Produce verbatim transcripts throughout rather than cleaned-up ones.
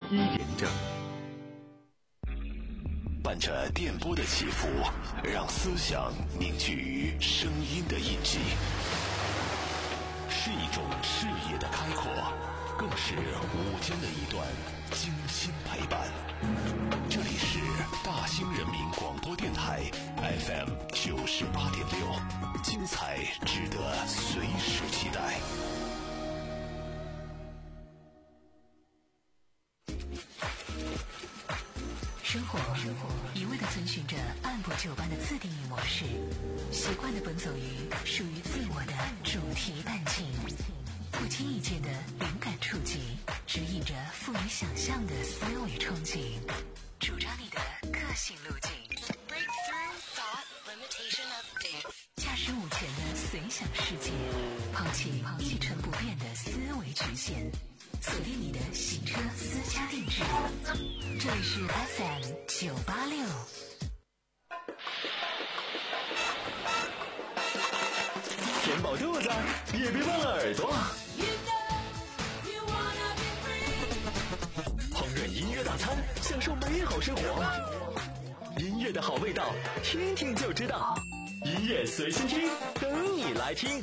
一人证。 伴着电波的起伏，让思想凝聚于声音的印记，是一种视野的开阔，更是午间的一段精心陪伴。这里是大兴人民广播电台 F M 九十八点六，精彩值得随时期待。 生活一味地遵循着按部就班的自定义模式，习惯地奔走于属于自我的主题淡景，不经意间的灵感触及，指引着富于想象的思维憧憬，主张你的个性路径。驾驶午前的随想世界，抛弃一成不变的思维局限，锁定你的洗车私家定制。这里是 F M 九八六。 填饱肚子，也别忘了耳朵。烹饪音乐大餐，享受美好生活。音乐的好味道，听听就知道。音乐随心听，等你来听。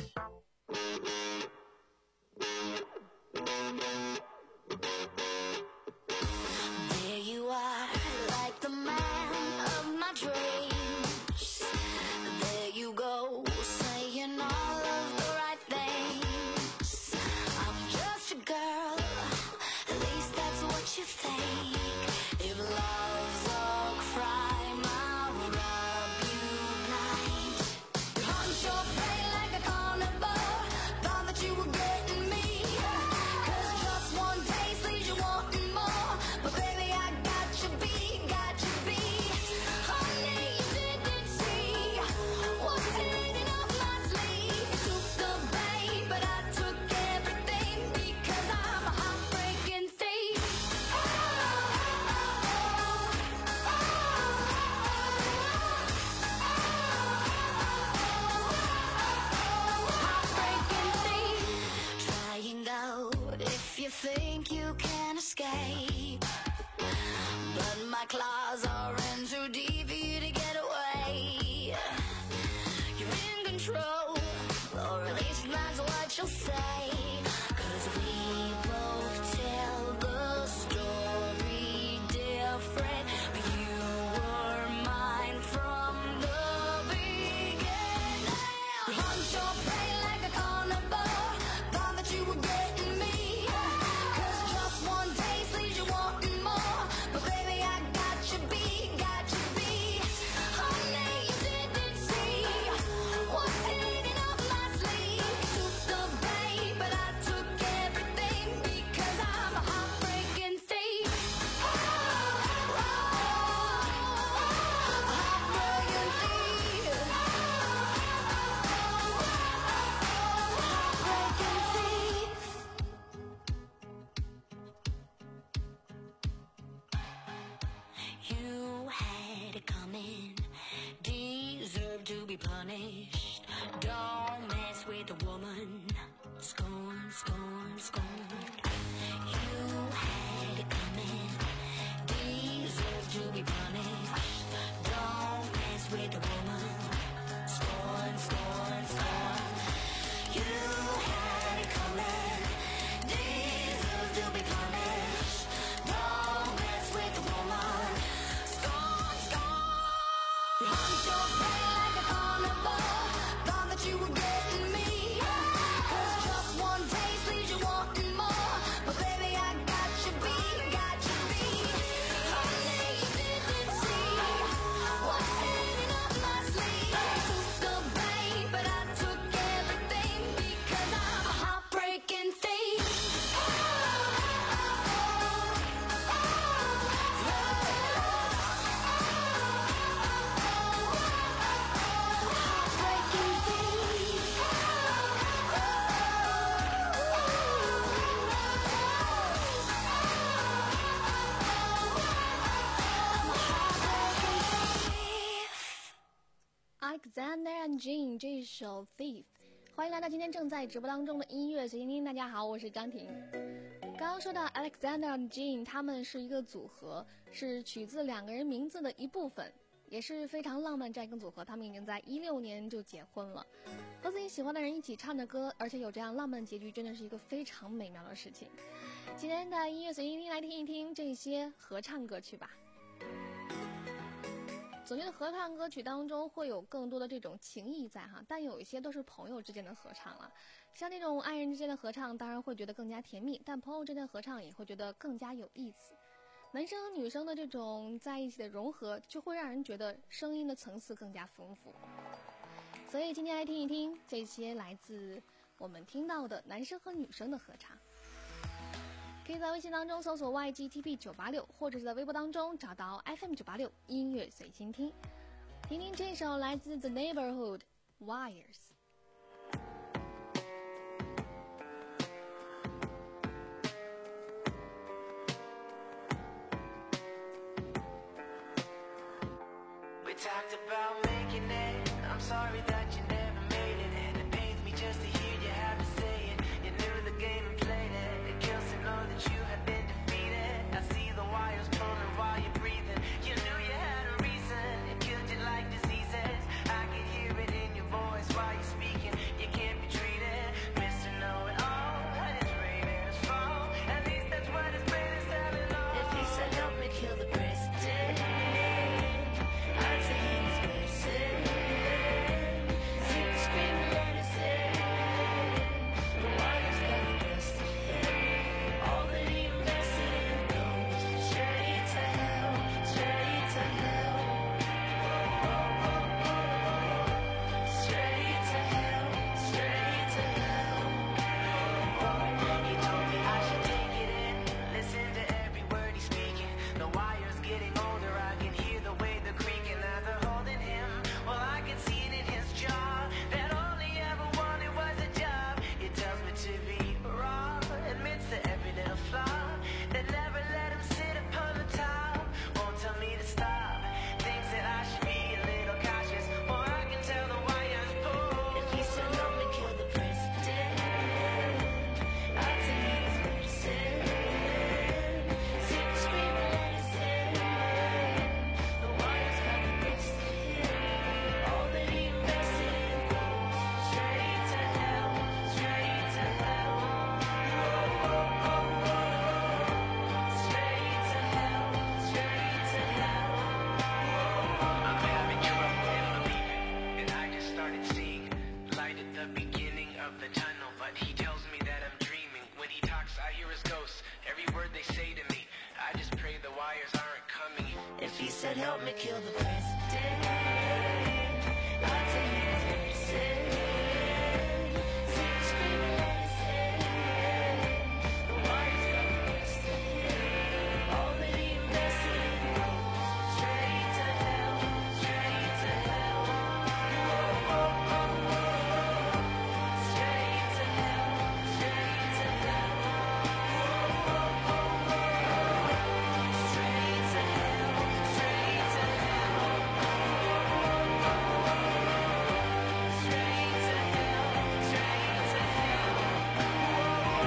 Think you can escape, but my claws are in too deep for you to get away. You're in control, or at least that's what you'll say, 'cause we both tell the story different, but you were mine from the beginning. You hunt your prey like a carnivore, thought that you were getting me. Punished. Don't mess with a woman. Scorn, scorn, scorn. You had it coming. Deserve to be punished. Don't mess with a woman. Scorn, scorn, scorn. You had it coming. Deserve to be punished. Don't mess with a woman. Scorn, scorn. Hunt your prey like a carnivore. Thought that you were getting me. 'Cause just one taste leaves you wanting more. But baby, I got you beat, got you beat. Honey, you didn't see what's hidden up my sleeve. I took the bait, but I took everything because I'm a heartbreaking thief. Alexander and Jean 这首 Thief， 欢迎来到今天正在直播当中的音乐随心听。大家好，我是张婷。 刚刚说到 Alexander and Jean， 他们是一个组合，是取自两个人名字的一部分，也是非常浪漫这样一个组合。他们已经在一六年就结婚了，和自己喜欢的人一起唱着歌，而且有这样浪漫结局，真的是一个非常美妙的事情。今天的音乐随心听，来听一听这些合唱歌曲吧。总觉得合唱歌曲当中会有更多的这种情谊在哈，但有一些都是朋友之间的合唱了。像那种爱人之间的合唱，当然会觉得更加甜蜜，但朋友之间的合唱也会觉得更加有意思。男生和女生的这种在一起的融合，就会让人觉得声音的层次更加丰富。所以今天来听一听这些来自我们听到的男生和女生的合唱。可以在微信当中搜索 Y G T P 九八六， 或者是在微博当中找到 F M 九八六 音乐随心听，听听这首来自 The Neighborhood Wires。 We talked about making it, I'm sorry that you never made it, and it pains me just to hear you have to say it. You knew the game and played it, it kills to know that you have been defeated. I see the wires pulling while you're breathing. You knew you had a reason, it killed you like diseases. I can hear it in your voice while you're speaking. You can't be treated, Mister Know-it-all, and it's rain and it's fall. At least that's what his brain is telling all. If he said help me kill the president, I'd say he was missing. See the screaming letters in, the wires got the best of him. All that he invested in goes straight to hell, straight to hell. Straight to hell, straight to hell. He told me I should take it in, listen to every word he's speaking. The wire's getting older, I can hear the way they're creaking as they're holding him. Well, I can see it in his jaw, that all he ever wanted was a job. He tells me to be raw, admits to every little flaw, that never let him sit upon the top. Won't tell me to stop, thinks that I should be a little cautious, or I can tell the wires pull. If he said help me kill the president, I'd say he was medicine. See the screaming letters in, the wires got the best of him. All that he invested in goes straight to hell, straight to hell. Straight to hell, straight to hell. I'm having trouble in believing, and I just started seeing light at the beginning of the tunnel. But he tells me that I'm dreaming. When he talks, I hear his ghost. Every word they say to me, I just pray the wires aren't coming. If he said help me kill the president, I'd say he was medicine. See the screaming letters in, the wires got the best of him. All that he invested in goes straight to hell, straight to hell. Straight to hell, straight to hell. Straight to hell, straight to hell. Straight to hell, straight to hell.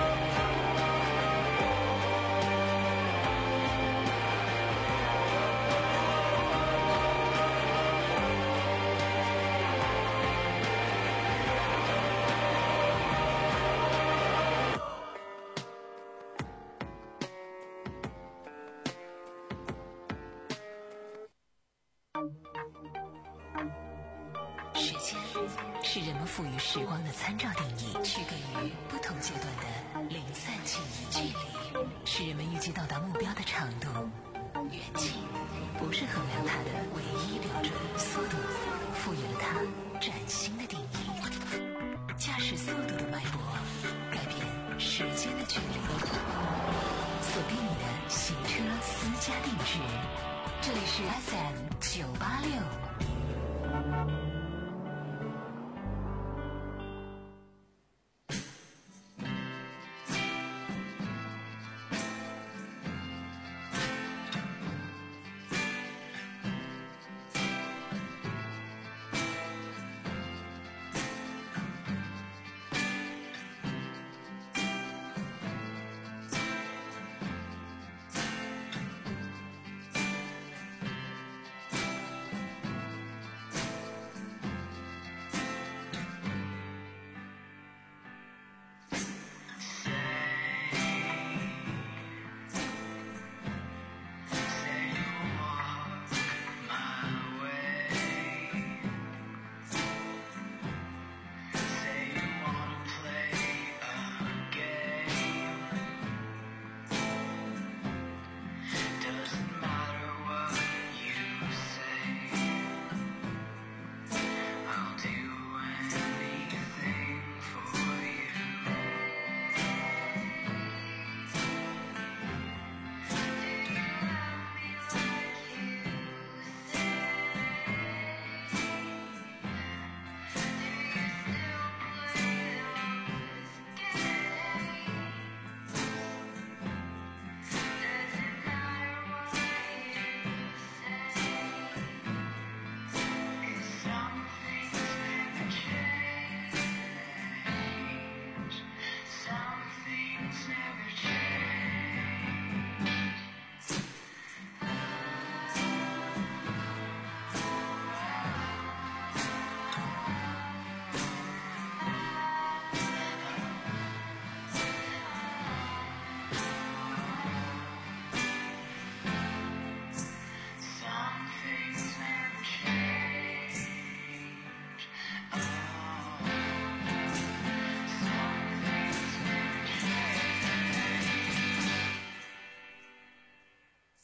“时间是人们赋予时光的参照定义，区隔于不同阶段的零散记忆。距离是人们预计到达目标的长度，远近不是衡量它的唯一标准。速度赋予了它崭新的定义。驾驶速度的脉搏，改变时间的距离。锁定你的行车私家定制，这里是 F M 九八六。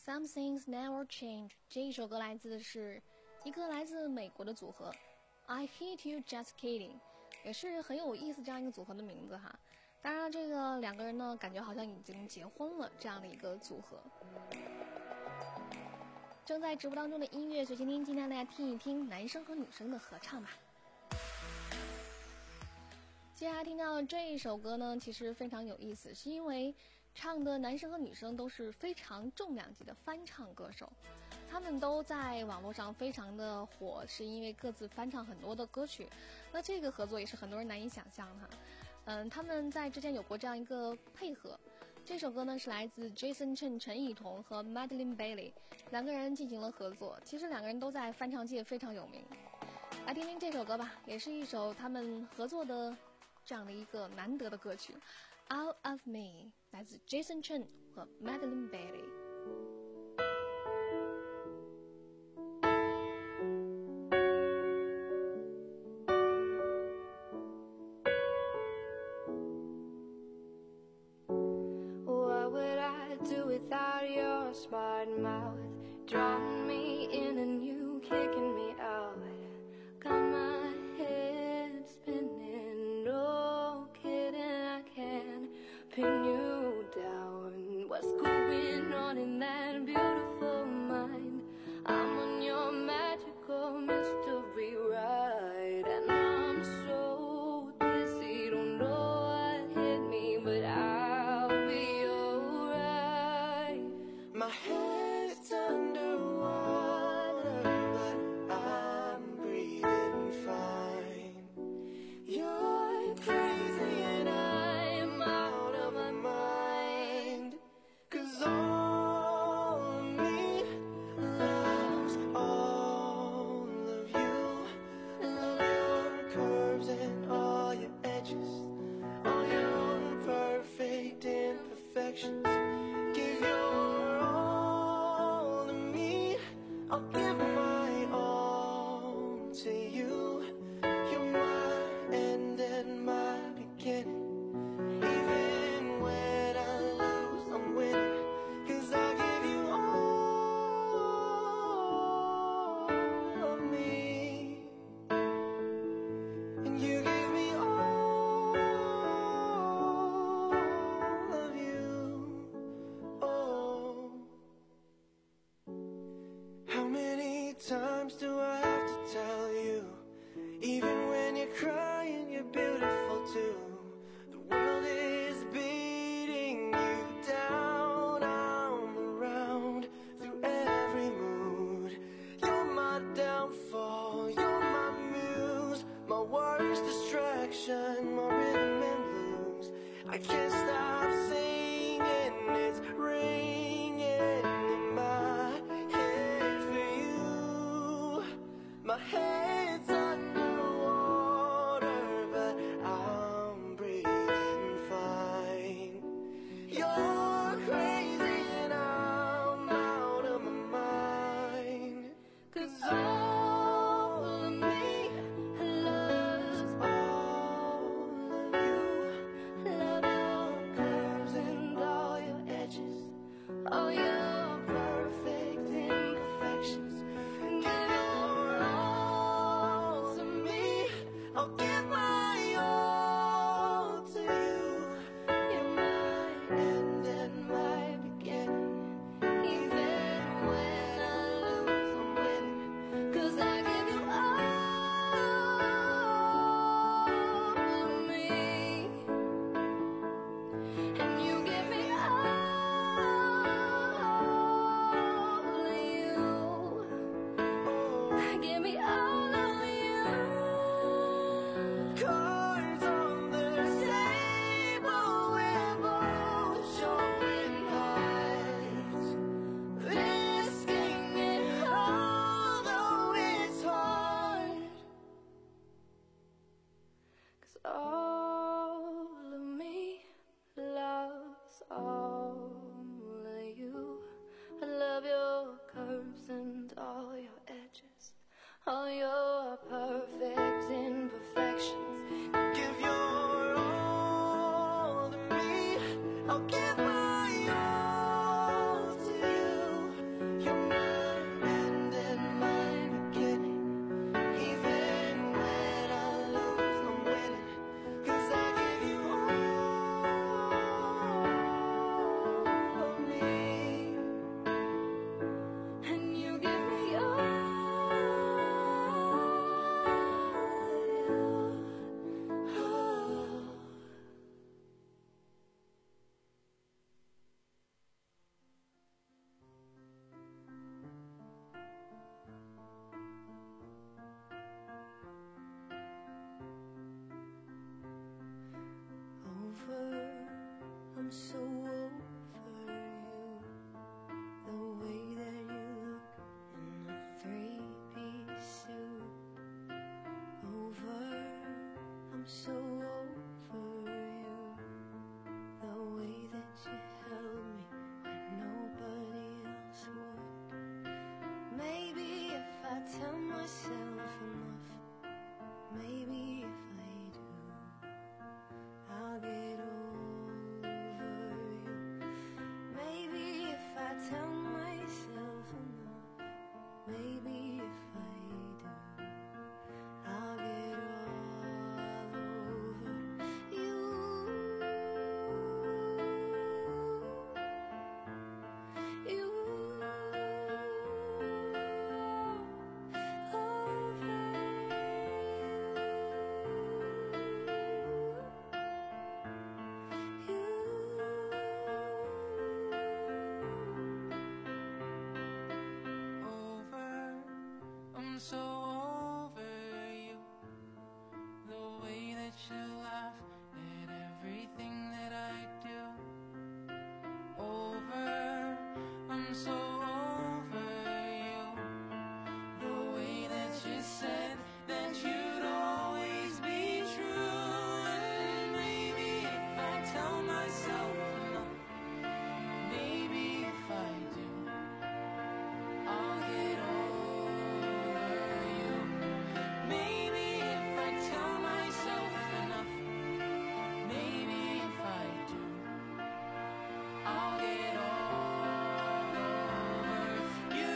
Some Things Never Change 这一首歌来自是一个来自美国的组合 I Hate You Just Kidding， 也是很有意思这样一个组合的名字哈。当然这个两个人呢感觉好像已经结婚了这样的一个组合。正在直播当中的音乐随心听，今天大家听一听男生和女生的合唱吧。接下来听到这一首歌呢其实非常有意思，是因为唱的男生和女生都是非常重量级的翻唱歌手，他们都在网络上非常的火，是因为各自翻唱很多的歌曲。那这个合作也是很多人难以想象哈。嗯，他们在之前有过这样一个配合。这首歌呢是来自 Jason Chen 陈以彤和 Madeline Bailey 两个人进行了合作，其实两个人都在翻唱界非常有名。来听听这首歌吧，也是一首他们合作的这样的一个难得的歌曲 Out of Me， 来自 Jason Chen 和 Madeline Bailey。What would I do without your smart mouth? Drawing me in and you kicking me out. Got my head spinning, no kidding, I can't pin you down. What's going on in that beautiful mind? I'm on your magical mystery ride, and I'm so dizzy, don't know what hit me, but I'll be alright. My head's underwater, but I'm breathing fine. You're crazy and I'm out of my mind. 'Cause all of me loves all of you. Love your curves and all your edges, all your perfect imperfections. Give your all to me, I'll give my all to you. You're my end and my beginning. Even when I lose, I'm winning. 'Cause I give you all of me, and you give me all of you. Oh, how many times do I have to tell you? Even when you're crying, you're beautiful too. The world is beating you down. I'm around through every mood. You're my downfall, you're my muse, my worst distraction, my rhythm and blues. I can't stop singing, it's ringing in my head for you. I'm so over you, the way that you laugh at everything that I do. Over, I'm so over you, the way that you said that you'd always be true. And maybe if I tell myself enough, maybe if I do, I'll get over you. Maybe if I tell myself enough, maybe if I do, I'll get over you.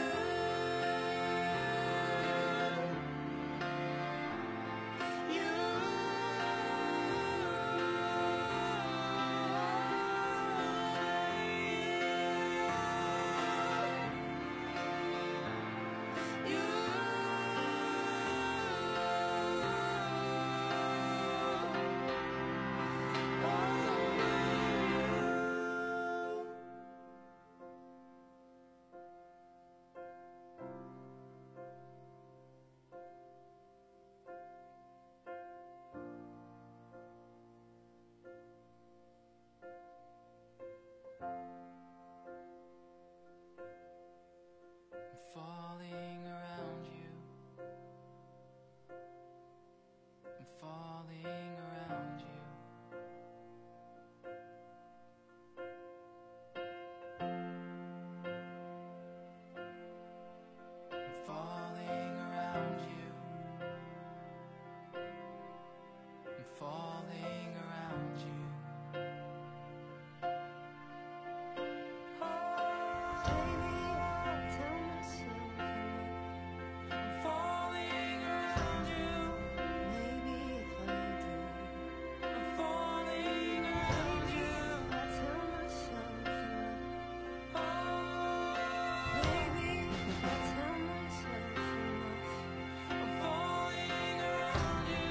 You, you. I'm falling around you. I'm falling around you. I'm falling around you. I'm falling around you. I'm falling around you. I'm falling around you. Oh, I'm falling around you.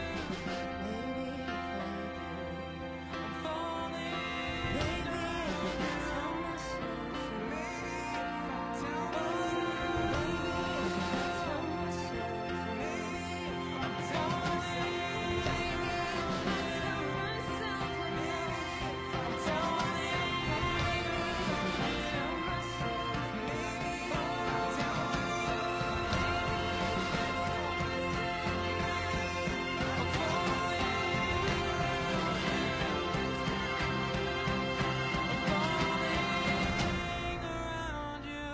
I'm falling around you.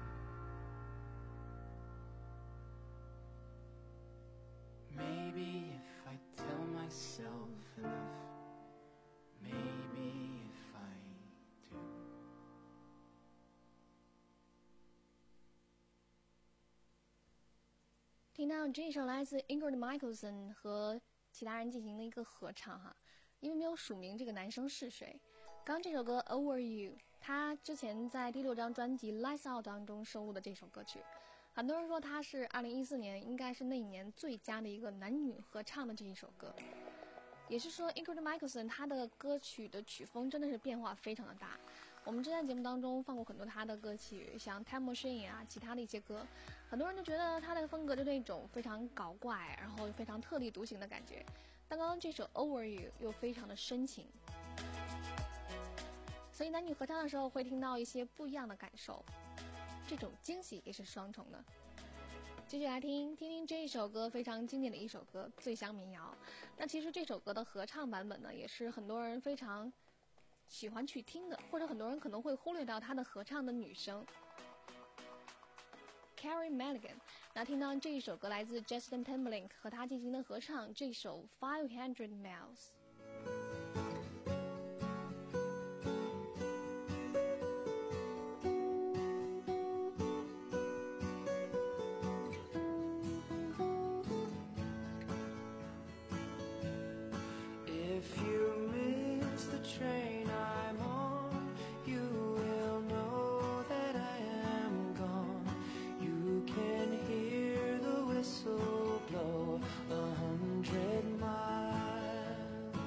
Maybe if I tell myself enough, maybe if I do. 听到这首来自 Ingrid Michaelson 和其他人进行的一个合唱哈，因为没有署名这个男生是谁。刚刚这首歌 Over You， 他之前在第六张专辑 Lights Out 当中收录的这首歌曲，很多人说他是二零一四年应该是那一年最佳的一个男女合唱的这一首歌。也是说 Ingrid Michaelson 他的歌曲的曲风真的是变化非常的大。我们之前节目当中放过很多他的歌曲，像 Time Machine 啊，其他的一些歌，很多人都觉得他的风格就是那种非常搞怪，然后非常特立独行的感觉。但刚刚这首 Over You 又非常的深情，所以男女合唱的时候会听到一些不一样的感受，这种惊喜也是双重的。继续来听听听这一首歌非常经典的一首歌《醉乡民谣》。那其实这首歌的合唱版本呢，也是很多人非常喜欢去听的，或者很多人可能会忽略到他的合唱的女生 Carey Mulligan。 那听到这一首歌来自 Justin Timberlake 和他进行的合唱，这首 Five Hundred Miles。 If you miss the train I'm on, you will know that I am gone. You can hear the whistle blow a hundred miles.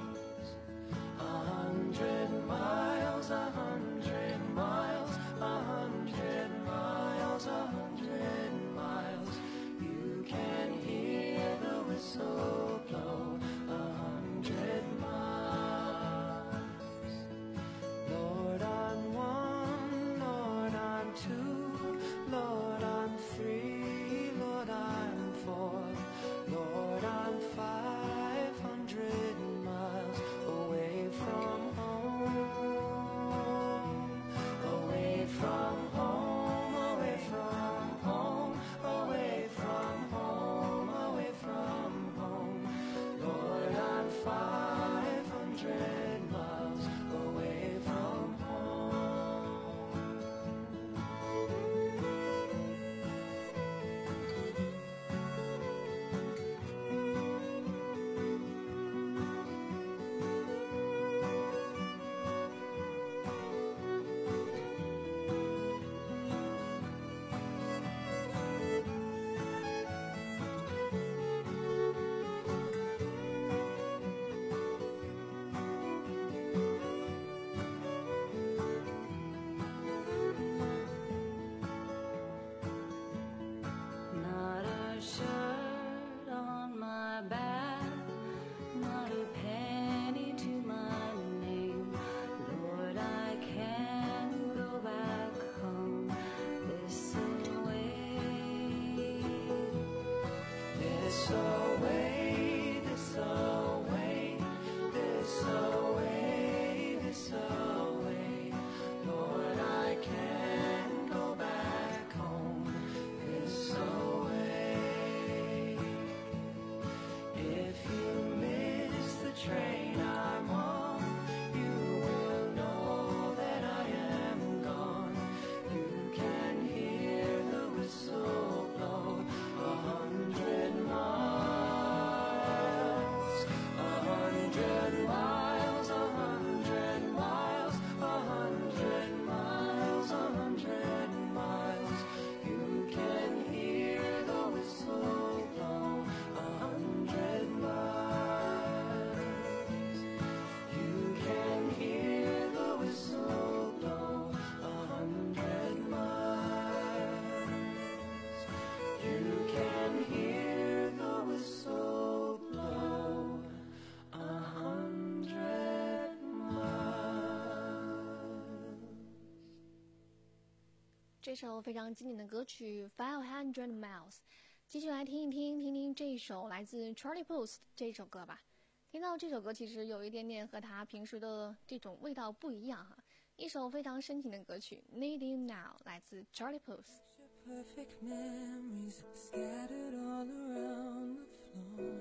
这首非常经典的歌曲 Five Hundred Miles， 继续来听一听听听这一首来自 Charlie Puth 这首歌吧。听到这首歌其实有一点点和他平时的这种味道不一样哈，一首非常深情的歌曲 Need You Now 来自 Charlie Puth。 Perfect memories scattered all around the floor.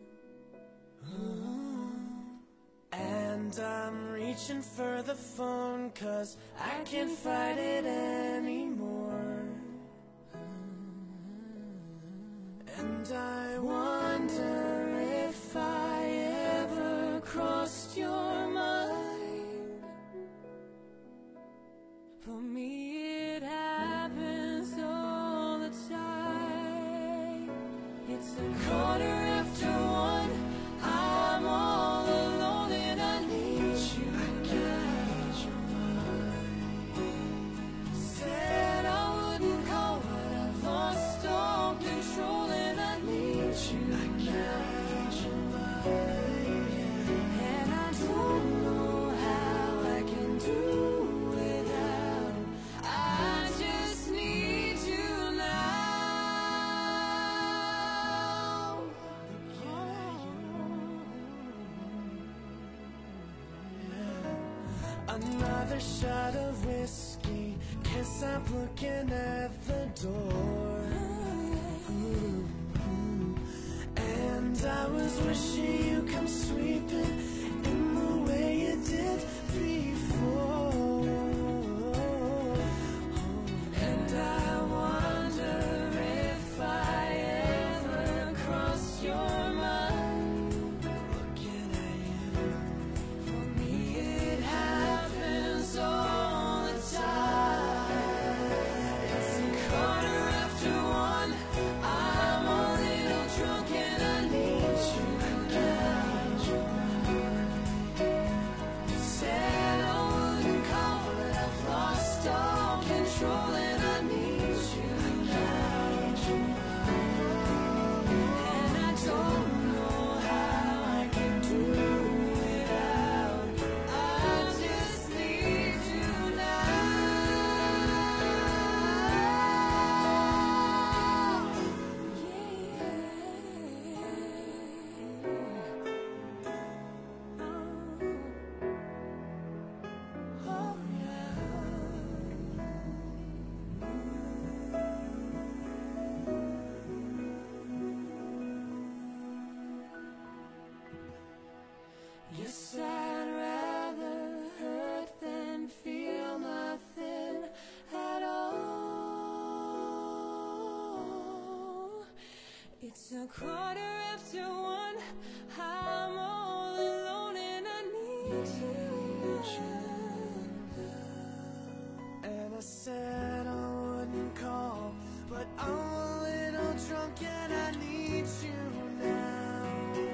Oh. And I'm reaching for the phone 'cause I can't fight it anymore. And I wonder if I ever crossed your mind. For me it happens all the time. It's a quarter after one, I'm all alone and I need you. I got your mind. Said I wouldn't call but I've lost all control and I need you. I got your mind. And I don't know how I can do without. I just need you now. Another shot of whiskey, can't stop looking at the door. Ooh. And I was wishing you come sweeping in the way you did before. And I wonder if I ever crossed your mind. Looking at you, for me it happens all the time. It's a quarter after one, I'm a little drunk and I need you. I got you. Said I wouldn't call but I've lost all control and I need you. I got you. And I don't know how I can do without. I just need you now. Yeah. Oh, yeah. Yes, I'd rather hurt than feel nothing at all. It's a quarter after one, I'm all alone and I need you. And I said I wouldn't call, but I'm a little drunk and I need you now.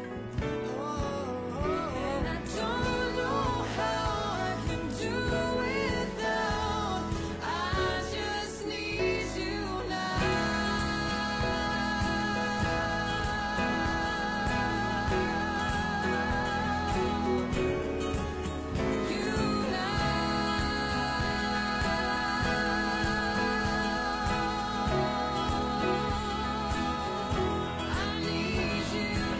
Oh, and I don't know how I can do without. I just need you now. You now. I need you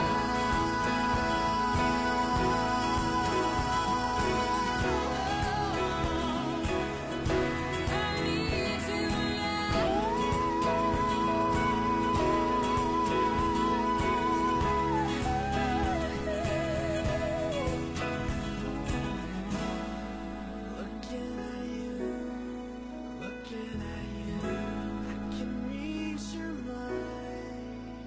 Looking at you, looking at you, I can read your mind.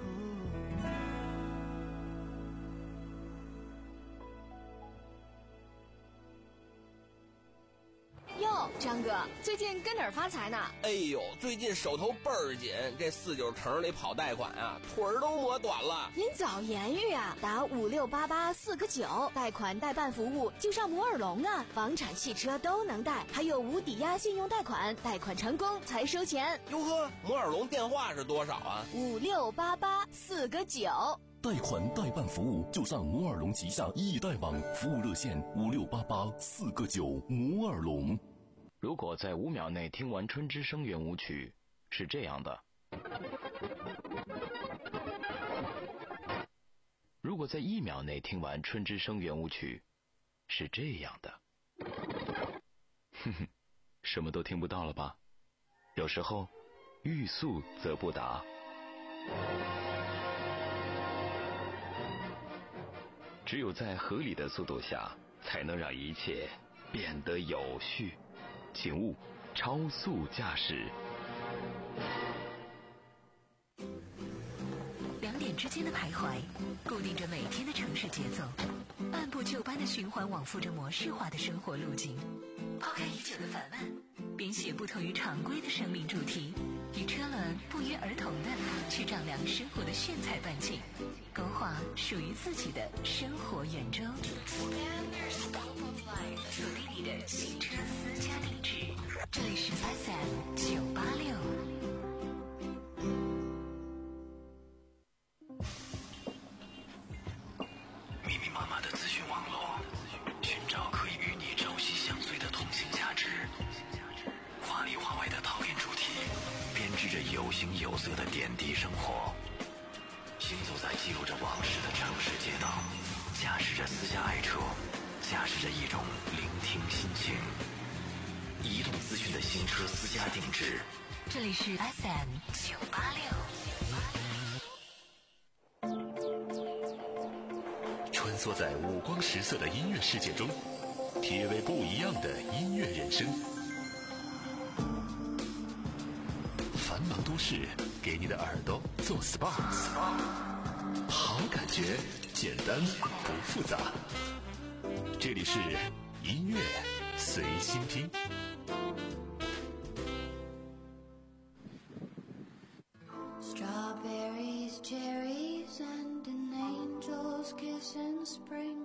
Oh. 哟，张哥，最近跟哪儿发财呢？ 哎呦，最近手头倍儿紧，这四九城里跑贷款啊，腿儿都磨短了。 您早言语啊，打五六八八四个九，贷款代办服务就上摩尔龙啊，房产、汽车都能贷，还有无抵押信用贷款，贷款成功才收钱。 哟呵，摩尔龙电话是多少啊？ 五六八八四个九。 贷款代办服务就上摩尔龙旗下易贷网，服务热线五六八八四个九摩尔龙。 如果在五秒内听完春之声圆舞曲，是这样的。如果在一秒内听完春之声圆舞曲，是这样的。哼哼，什么都听不到了吧？有时候欲速则不达。只有在合理的速度下，才能让一切变得有序。请勿超速驾驶。 两点之间的徘徊，固定着每天的城市节奏，按部就班的循环往复着模式化的生活路径。抛开已久的烦闷，编写不同于常规的生命主题，与车轮不约而同的去丈量生活的炫彩半径，勾画属于自己的生活圆周。锁定你的新车私家定制，这里是 F M 九八六。 密密麻麻的资讯网络，寻找可以与你朝夕相随的同性价值。华里华外的陶冶主题，编织着有形有色的点滴生活。行走在记录着往事的城市街道，驾驶着私家爱车，驾驶着一种聆听心情。移动资讯的新车私家定制， 这里是 F M 九八六。 穿梭在五光十色的音乐世界中，体味不一样的音乐人生。繁忙都市，给你的耳朵做 S P A， 好感觉，简单不复杂。这里是音乐随心听。 Strawberries, cherries, and an angel's kiss in spring.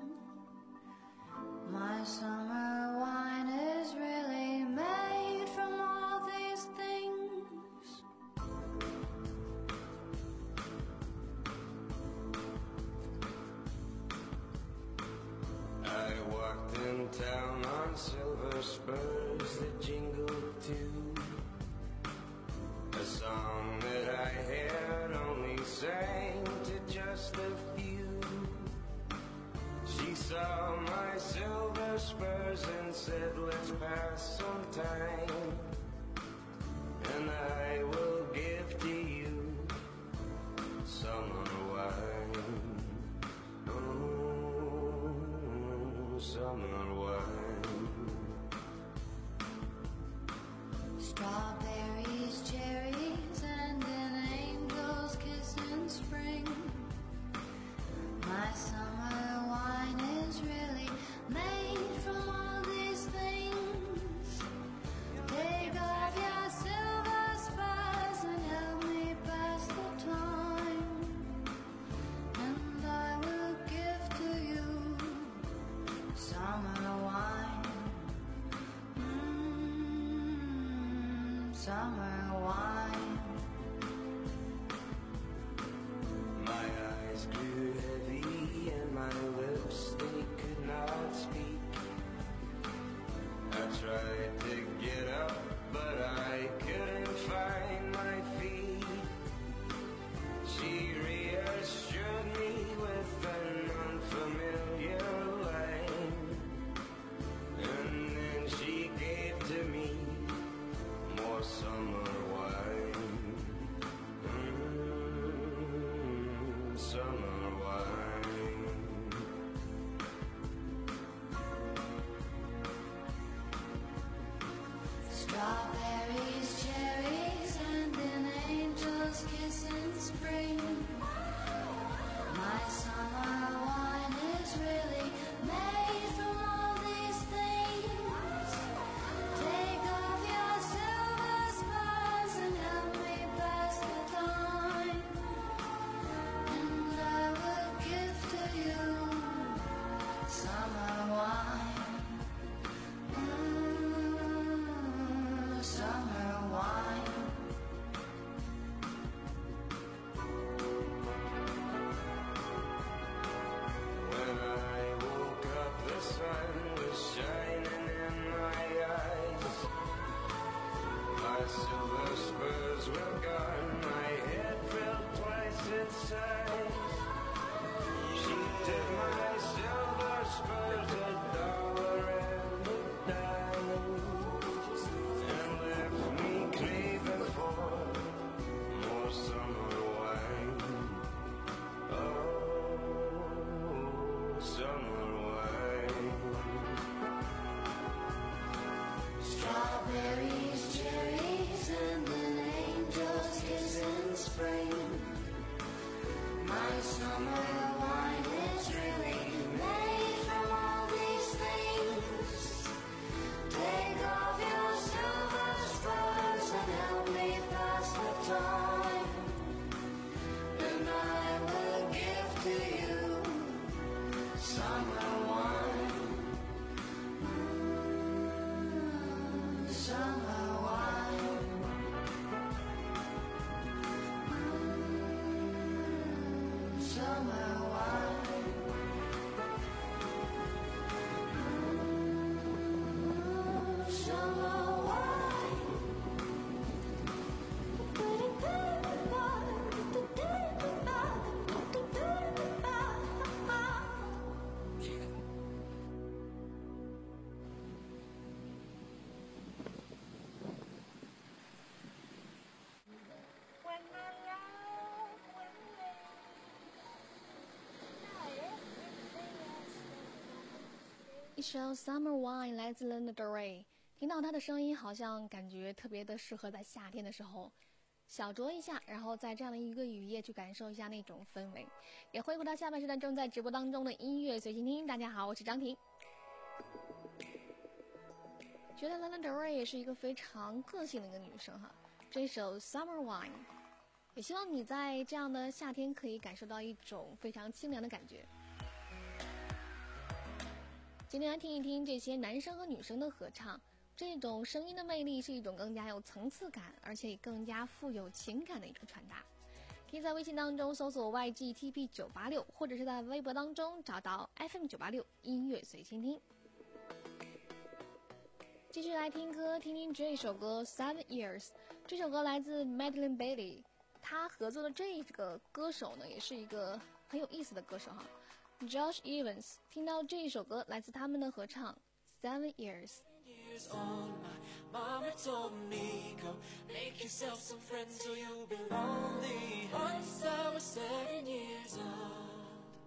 My summer wine is really made from all these things. I walked in town on silver spurs that jingled too. A song that I had only sang to just a few. She saw my silver spurs and said, let's pass some time, and I will give to you summer wine. Oh, summer wine. Strawberries, cherries, and an angel's kiss in spring. My summer wine is really made from all these things. Take off your silver spurs and help me pass the time, and I will give to you summer wine. Mm, summer wine. My eyes grew heavy and my lips, they could not speak. I tried to get up, but I couldn't find my feet. She reassured me with an unfamiliar line, and then she gave to me more summer wine. Mm, summer wine. Strawberries, cherries, silver spurs were gone, my head felt twice its size. She did my silver spurs a dollar and a dime, and left me craving for more summer wine. Oh, summer wine. Strawberries, cherries, and an angel's kiss in spring. My summer wine is really made from all these things. Take off your silver spurs and help me pass the time, and I will give to you summer wine. Mm, summer wine. Mm, summer wine. Mm, summer wine. 一首 Summer Wine 来自 Lana Del Rey， 听到她的声音好像感觉特别的适合在夏天的时候小酌一下，然后在这样的一个雨夜去感受一下那种氛围。也回顾到下半时段正在直播当中的音乐随心听。大家好，我是张婷。觉得 Lana Del Rey 也是一个非常个性的一个女生哈。这首 Summer Wine， 也希望你在这样的夏天可以感受到一种非常清凉的感觉。今天来听一听这些男生和女生的合唱，这种声音的魅力是一种更加有层次感，而且也更加富有情感的一种传达。可以在微信当中搜索 Y G T P 九八六， 或者是在微博当中找到 F M 九八六 音乐随心听。继续来听歌，听听这首歌 Seven Years。 这首歌来自 Madeline Bailey， 她合作的这个歌手呢也是一个很有意思的歌手哈， Josh Evans。 听到这一首歌来自他们的合唱 Seven Years。 Years old, my mama told me, go make yourself some friends or you'll be lonely. Once I was seven years old.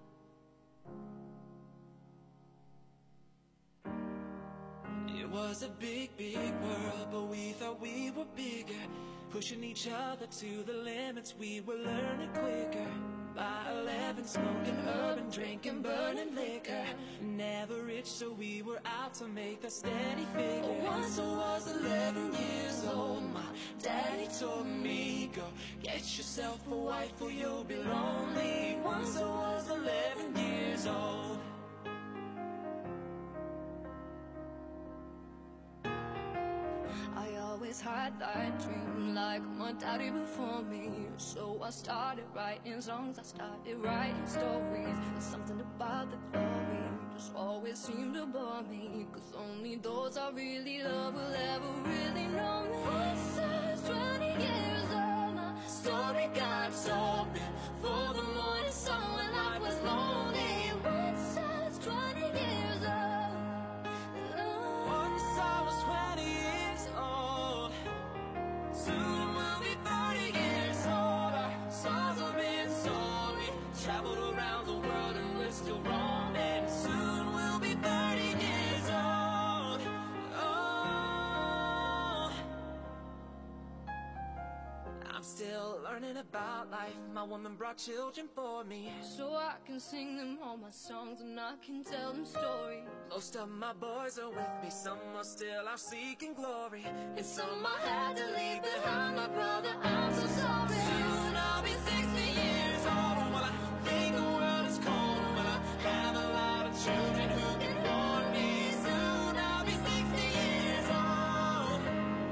It was a big, big world, but we thought we were bigger. Pushing each other to the limits, we were learning quicker. By eleven, smoking urban, drinking, burning liquor. Never rich, so we were out to make that steady figure. Once I was eleven years old, my daddy told me, go get yourself a wife or you'll be lonely. Once I was eleven years old. I always had that dream like my daddy before me. So I started writing songs, I started writing stories. There's something about the glory just always seemed to bore me, cause only those I really love will ever really know me. Once I was twenty years old, my story got told for the morning sun when life was lonely. Once I was twenty years old. Once I was twenty years old. Soon we'll be thirty years old. Our songs have been sold. We've traveled around the world and we're still roaming. Soon we'll be thirty years old. Oh, I'm still learning about life. My woman brought children for me, So I can sing them all my songs and I can tell them stories. most of my boys are with me. Some are still out seeking glory, and some I had to leave behind. My brother, I'm so sorry. Soon I'll be sixty years old. Well, I think the world is cold, but I have a lot of children who can warm me. Soon I'll be sixty years old.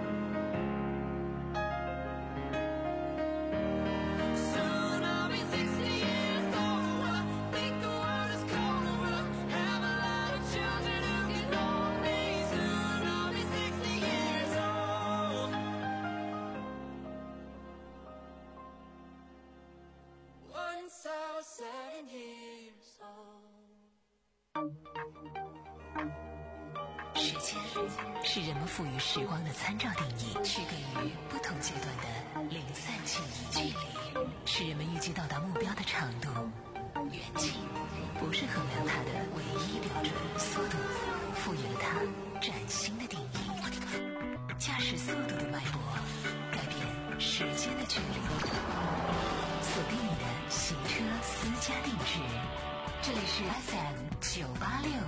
Soon I'll be sixty years old. Well, I think the world is cold, but I have a lot of children who can warm me. Soon I'll be sixty years old. 是人们赋予时光的参照定义，区隔于不同阶段的零散记忆距离，是人们预计到达目标的长度。远近不是衡量它的唯一标准，速度赋予了它崭新的定义。驾驶速度的脉搏，改变时间的距离。锁定你的行车私家定制，这里是 F M 九八六。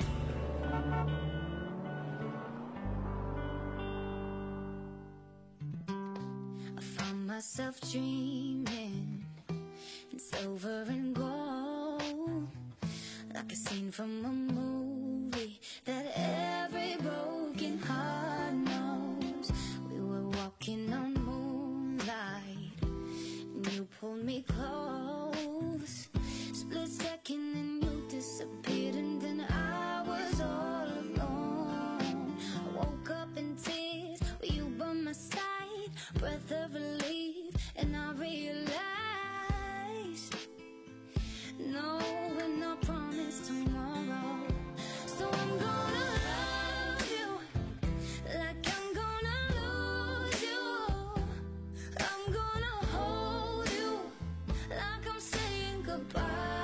Myself dreaming in silver and gold, like a scene from a movie that every broken heart knows. We were walking on moonlight, and you pulled me close. Split second and you disappeared, and then I was all alone. I woke up in tears with you by my side, breath of relief. And I realized, no, we're not promised tomorrow. So I'm gonna love you like I'm gonna lose you. I'm gonna hold you like I'm saying goodbye.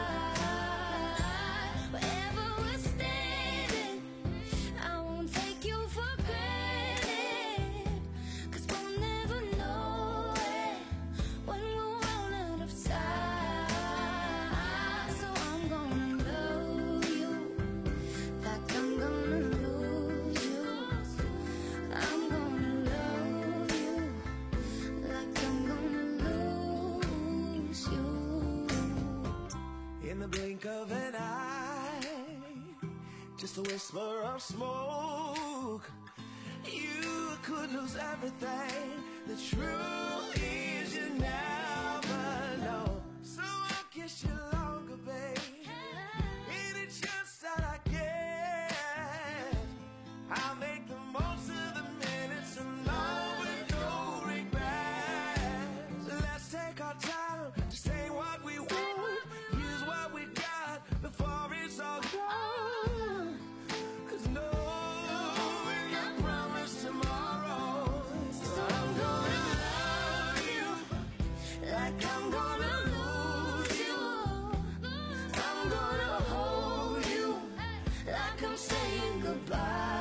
Wherever we're standing, I won't take you for granted, 'cause we'll never know it when we'll run out of time. So I'm gonna love you like I'm gonna lose you. I'm gonna love you like I'm gonna lose you. In the blink of an eye, just a whisper of smoke, you could lose everything. The truth is you never know. So I'll kiss you longer, babe. Any chance that I get, I'll make the most of the minutes alone with no regrets. Let's take our time to say what we want, use what we got before it's all gone. 'Cause no, we're not promised tomorrow. So I'm gonna love you like I'm gonna lose you. I'm gonna hold you like I'm saying goodbye.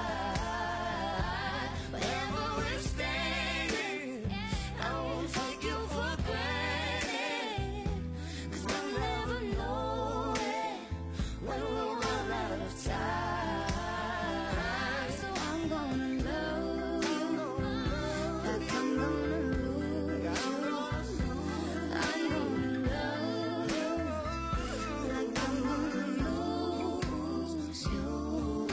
Wherever we're standing, I won't take you for granted, 'cause we'll never know it when we'll run out of time. So I'm gonna love you like I'm gonna lose you. I'm gonna love you like I'm gonna lose you.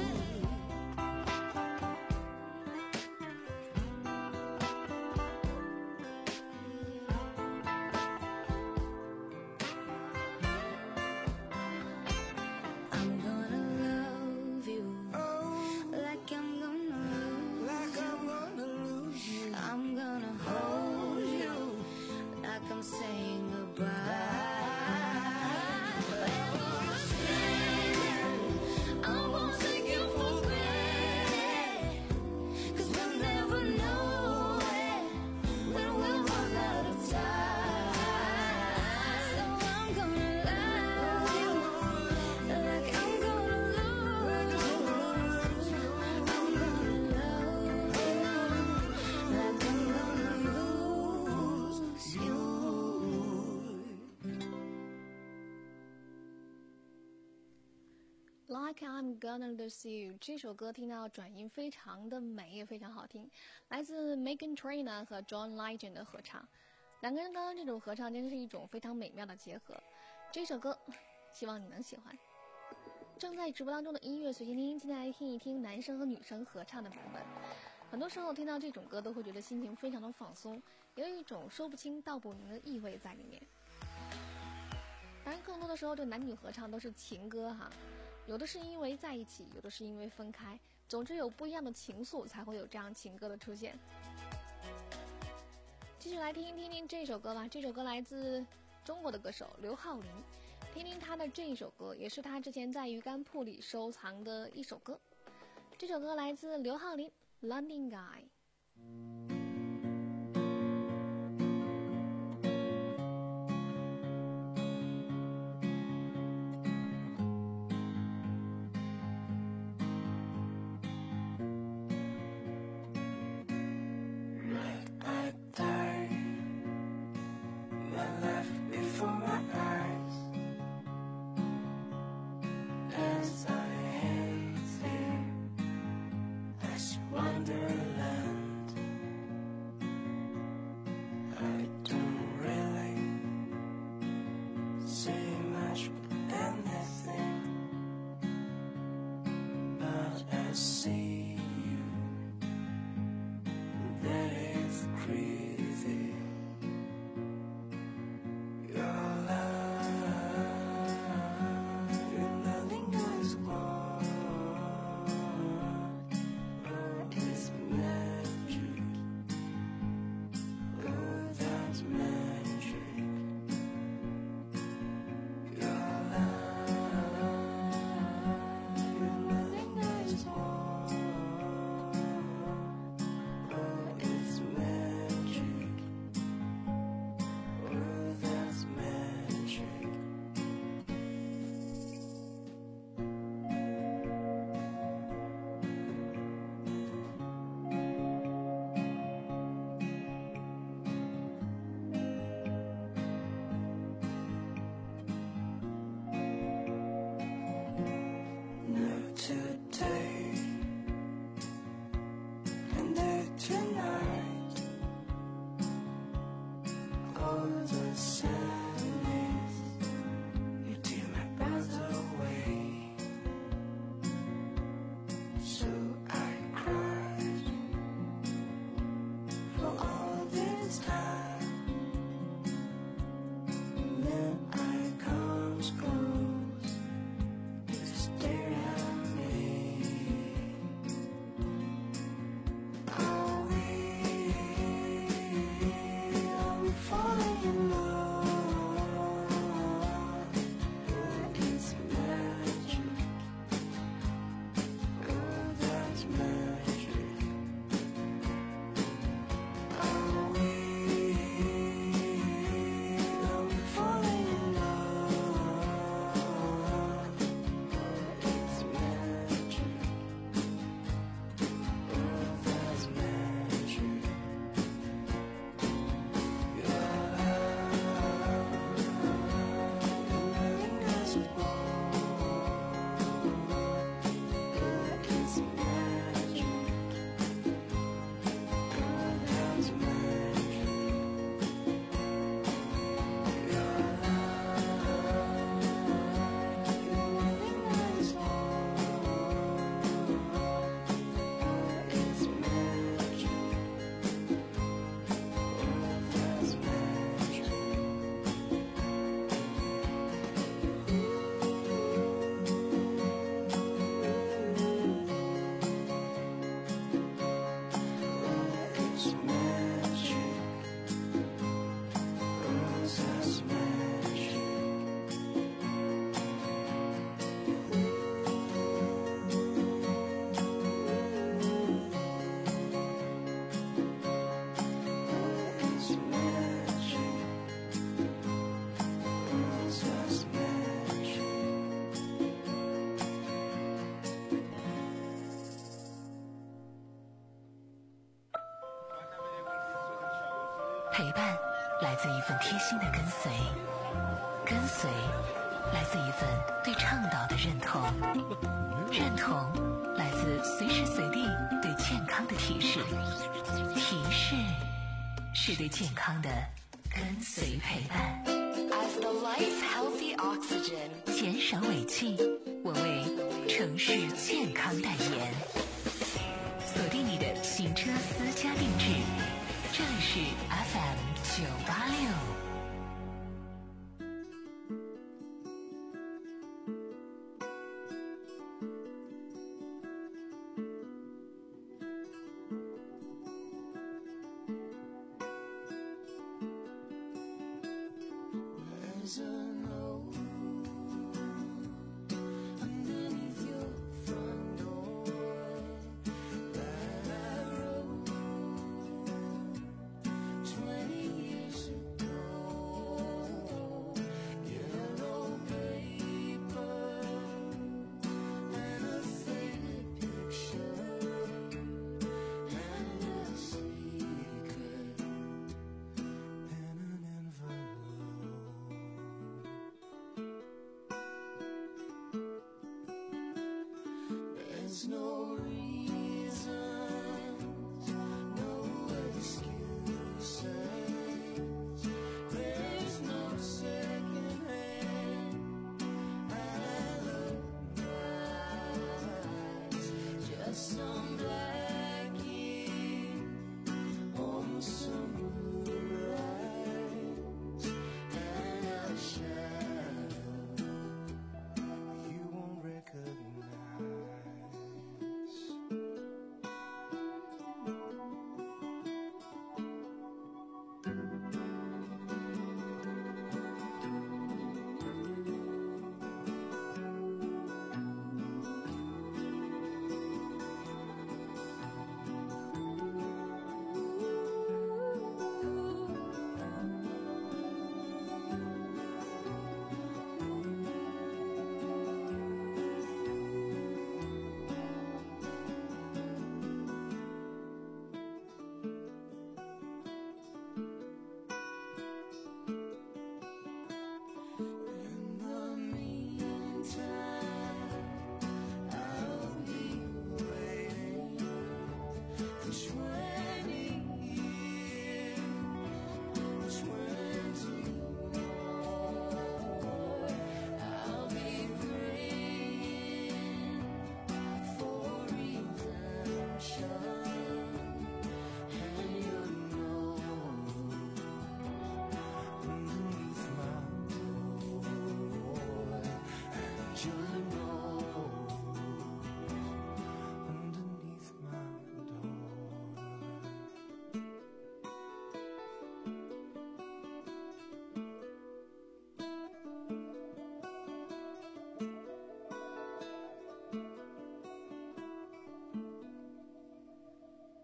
I'm gonna love you like I'm gonna lose like I'm gonna lose you. I'm gonna hold you like I'm saying goodbye. Wherever we're standing, I won't take you for granted, 'cause we'll never know it when we'll run out of time. So I'm gonna love you like I'm gonna lose you. I'm gonna love you like I'm gonna lose you. Like I'm Gonna Lose You 这首歌听到转音非常的美，也非常好听，来自 Meghan Trainor 和 John Legend 的合唱。两个人刚刚这种合唱真是一种非常美妙的结合。这首歌希望你能喜欢。正在直播当中的音乐随心听，今天来听一听男生和女生合唱的版本。很多时候听到这种歌都会觉得心情非常的放松，有一种说不清道不明的意味在里面。当然更多的时候这男女合唱都是情歌哈，有的是因为在一起，有的是因为分开，总之有不一样的情愫才会有这样情歌的出现。继续来听听听这首歌吧，这首歌来自中国的歌手刘浩林，听听他的这一首歌，也是他之前在鱼竿铺里收藏的一首歌。 这首歌来自刘浩霖《London Guy》。 陪伴来自一份贴心的跟随，跟随来自一份对倡导的认同，认同来自随时随地对健康的提示，提示是对健康的跟随陪伴。As the life healthy oxygen， 减少尾气，我为城市健康代言。锁定你的行车私家定制，这里是 F M 九八六。 Underneath your front door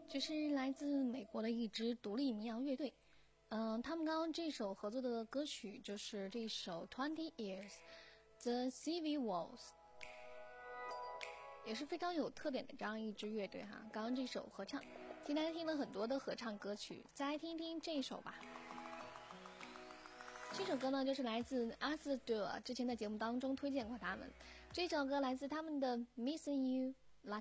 这是来自美国的一支独立民谣乐队，嗯、呃，他们刚刚这首合作的歌曲就是这首 Twenty Years The Civil Wars， 也是非常有特点的这样一支乐队哈。刚刚这首合唱，今天听了很多的合唱歌曲，再来听听这一首吧。这首歌呢，就是来自阿斯杜尔，之前的节目当中推荐过他们。这首歌来自他们的 Missing You Like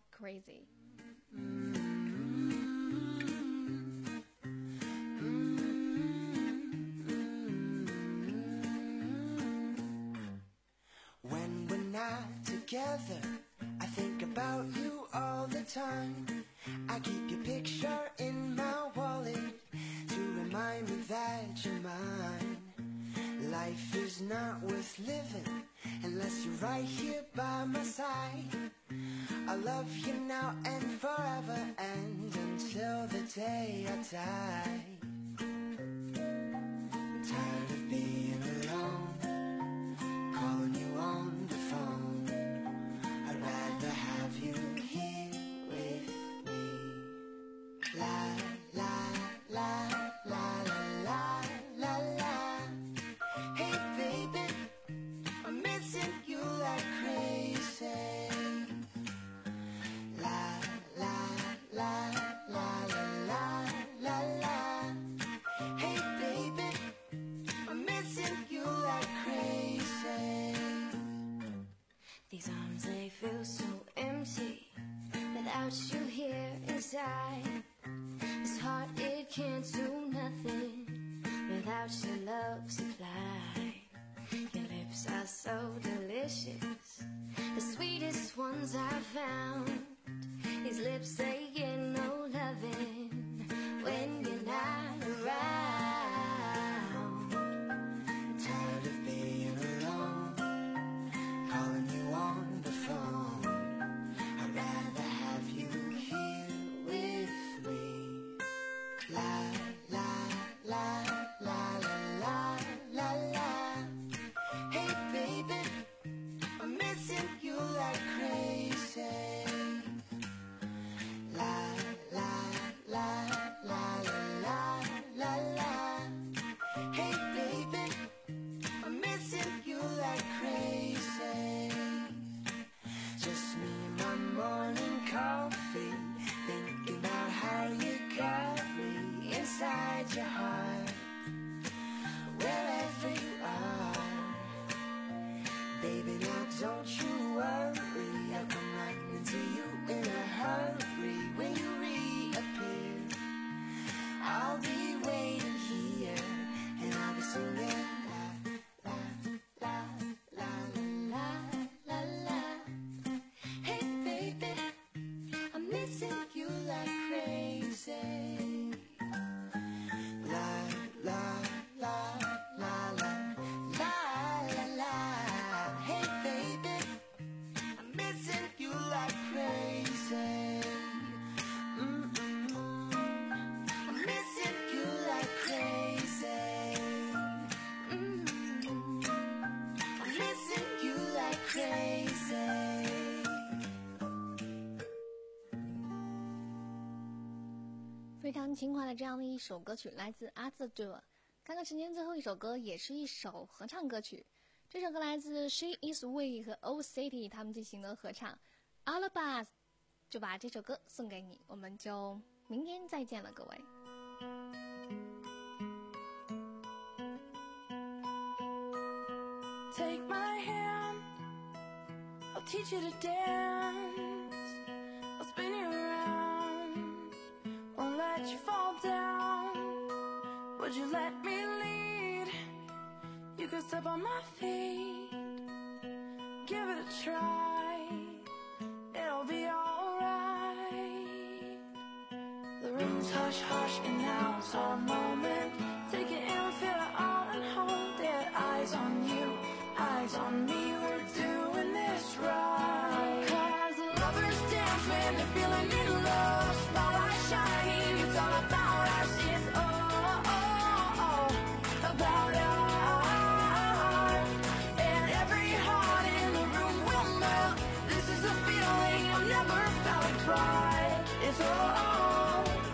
Crazy。When we're not together, I think about you all the time. I keep your picture in my wallet to remind me that you're mine. Life is not worth living unless you're right here by my side. I love you now and forever and until the day I die. I'm tired of being alone, calling you on the phone. I'd rather have you here with me. La la la la la la la. Hey baby, I'm missing you like crazy. La la la la la la la. Hey baby, I'm missing you like crazy. These arms, they feel so empty without you here inside. This heart, it can't do nothing without your love supply. Your lips are so delicious, the sweetest ones I've found. These lips, they get no loving when you're not around. I'm tired of being alone, calling you on the phone. I'd rather have you here with me. La la la la la la la. Hey baby, I'm missing you like crazy. La la la la la la la. Hey baby, I'm missing you like crazy. Just me and my morning coffee, thinking about how you got me inside your heart. Wherever you are, baby, now don't you worry, I'll come running to you in a hurry. When you reappear, I'll be waiting here, and I'll be singing la la la la la la la. Hey baby, I'm missing you like crazy. La la la la la la la la. Hey baby, I'm missing you like crazy. Mm-mm. I'm missing you like crazy. Mm-mm. I'm missing you like crazy. 非常轻快的这样的一首歌曲，来自阿兹杜尔。看看时间，最后一首歌也是一首合唱歌曲。这首歌来自 She Is We 和 Old City 他们进行的合唱 Alabas， 就把这首歌送给你，我们就明天再见了，各位。 Take my hand, I'll teach you to dance. I'll spin you around, won't let you fall down. Would you let me lead? You could step on my feet, give it a try, it'll be alright. The room's hush hush and now it's our moment. Take it in, feel it all and hold it. Eyes on you, eyes on me, we're doing this right. Cause lovers dance when they're feeling in love. Spotlight shining, it's all about us. It's all, all, all about us. And every heart in the room will melt. This is a feeling I've never felt. Pride, it's all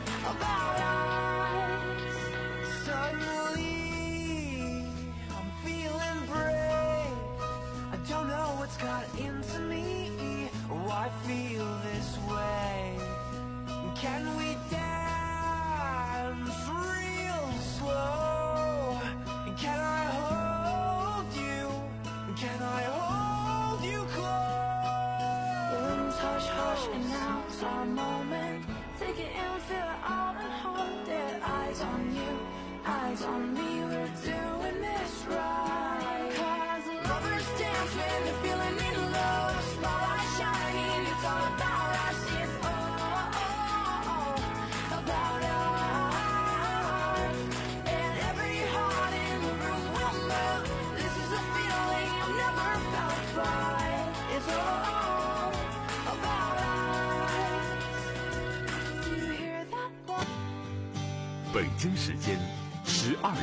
our moment. Take it in, feel it all and hold it. Eyes on you, eyes on me, we're doing this right. Cause lovers dance when they're feeling in love. Spotlight shining, it's all about us. It's all about us. And every heart in the room will know this is a feeling you've never felt right. It's all about us. Do you hear that one? 北京时间十二